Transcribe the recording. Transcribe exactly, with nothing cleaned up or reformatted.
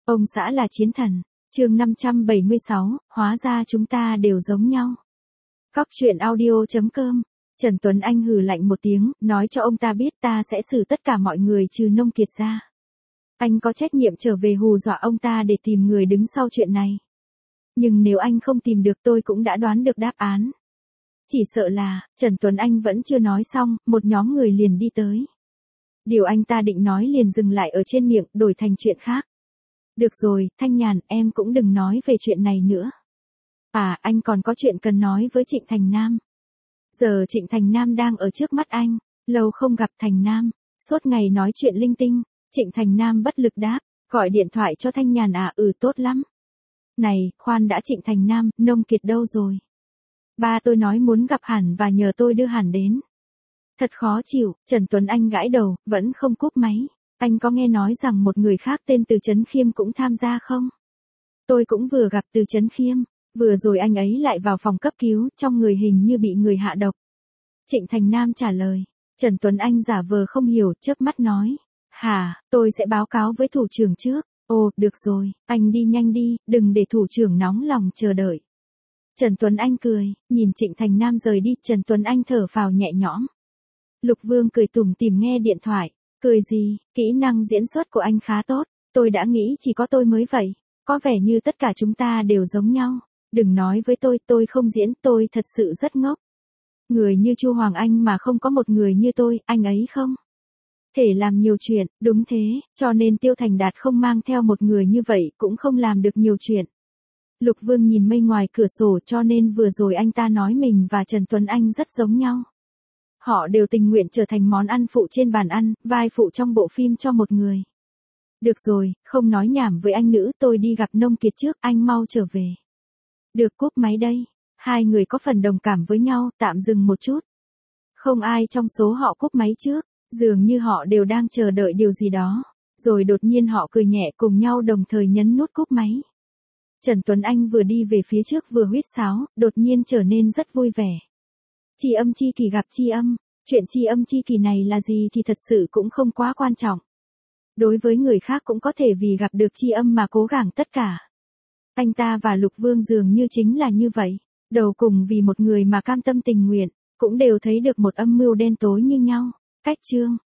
Ông xã là chiến thần. Chương năm trăm bảy mươi sáu, hóa ra chúng ta đều giống nhau. Cóc truyện audio chấm com. Trần Tuấn Anh hừ lạnh một tiếng, nói cho ông ta biết ta sẽ xử tất cả mọi người trừ Nông Kiệt ra. Anh có trách nhiệm trở về hù dọa ông ta để tìm người đứng sau chuyện này. Nhưng nếu anh không tìm được tôi cũng đã đoán được đáp án. Chỉ sợ là, Trần Tuấn Anh vẫn chưa nói xong, một nhóm người liền đi tới. Điều anh ta định nói liền dừng lại ở trên miệng, đổi thành chuyện khác. Được rồi, Thanh Nhàn, em cũng đừng nói về chuyện này nữa. À, anh còn có chuyện cần nói với Trịnh Thành Nam. Giờ Trịnh Thành Nam đang ở trước mắt anh, lâu không gặp Thành Nam, suốt ngày nói chuyện linh tinh. Trịnh Thành Nam bất lực đáp, gọi điện thoại cho Thanh Nhàn à, ừ tốt lắm. Này, khoan đã Trịnh Thành Nam, Nông Kiệt đâu rồi? Ba tôi nói muốn gặp Hàn và nhờ tôi đưa Hàn đến. Thật khó chịu, Trần Tuấn Anh gãi đầu, vẫn không cúp máy. Anh có nghe nói rằng một người khác tên Từ Chấn Khiêm cũng tham gia không? Tôi cũng vừa gặp Từ Chấn Khiêm, vừa rồi anh ấy lại vào phòng cấp cứu, trong người hình như bị người hạ độc. Trịnh Thành Nam trả lời. Trần Tuấn Anh giả vờ không hiểu, chớp mắt nói. Hả, tôi sẽ báo cáo với thủ trưởng trước. Ồ, được rồi, anh đi nhanh đi, đừng để thủ trưởng nóng lòng chờ đợi. Trần Tuấn Anh cười, nhìn Trịnh Thành Nam rời đi, Trần Tuấn Anh thở phào nhẹ nhõm. Lục Vương cười tủm tỉm nghe điện thoại. Cười gì, kỹ năng diễn xuất của anh khá tốt, tôi đã nghĩ chỉ có tôi mới vậy, có vẻ như tất cả chúng ta đều giống nhau. Đừng nói với tôi, tôi không diễn, tôi thật sự rất ngốc. Người như Chu Hoàng Anh mà không có một người như tôi, anh ấy không thể làm nhiều chuyện, đúng thế, cho nên Tiêu Thành Đạt không mang theo một người như vậy cũng không làm được nhiều chuyện. Lục Vương nhìn mây ngoài cửa sổ, cho nên vừa rồi anh ta nói mình và Trần Tuấn Anh rất giống nhau. Họ đều tình nguyện trở thành món ăn phụ trên bàn ăn, vai phụ trong bộ phim cho một người. Được rồi, không nói nhảm với anh nữ, tôi đi gặp Nông Kiệt trước, anh mau trở về. Được, cúp máy đây. Hai người có phần đồng cảm với nhau, tạm dừng một chút. Không ai trong số họ cúp máy trước, dường như họ đều đang chờ đợi điều gì đó. Rồi đột nhiên họ cười nhẹ cùng nhau đồng thời nhấn nút cúp máy. Trần Tuấn Anh vừa đi về phía trước vừa huýt sáo, đột nhiên trở nên rất vui vẻ. Tri âm chi kỳ gặp tri âm, chuyện tri âm chi kỳ này là gì thì thật sự cũng không quá quan trọng. Đối với người khác cũng có thể vì gặp được tri âm mà cố gắng tất cả. Anh ta và Lục Vương dường như chính là như vậy, đầu cùng vì một người mà cam tâm tình nguyện, cũng đều thấy được một âm mưu đen tối như nhau. Cách chương